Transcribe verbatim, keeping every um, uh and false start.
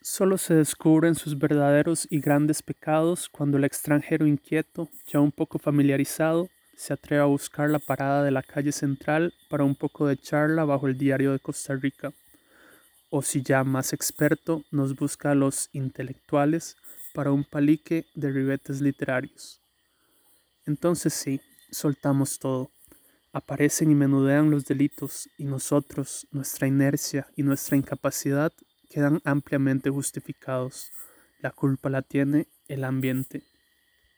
Solo se descubren sus verdaderos y grandes pecados cuando el extranjero inquieto, ya un poco familiarizado, se atreve a buscar la parada de la calle central para un poco de charla bajo el diario de Costa Rica, o si ya más experto, nos busca a los intelectuales para un palique de ribetes literarios. Entonces sí, soltamos todo. Aparecen y menudean los delitos y nosotros, nuestra inercia y nuestra incapacidad quedan ampliamente justificados. La culpa la tiene el ambiente.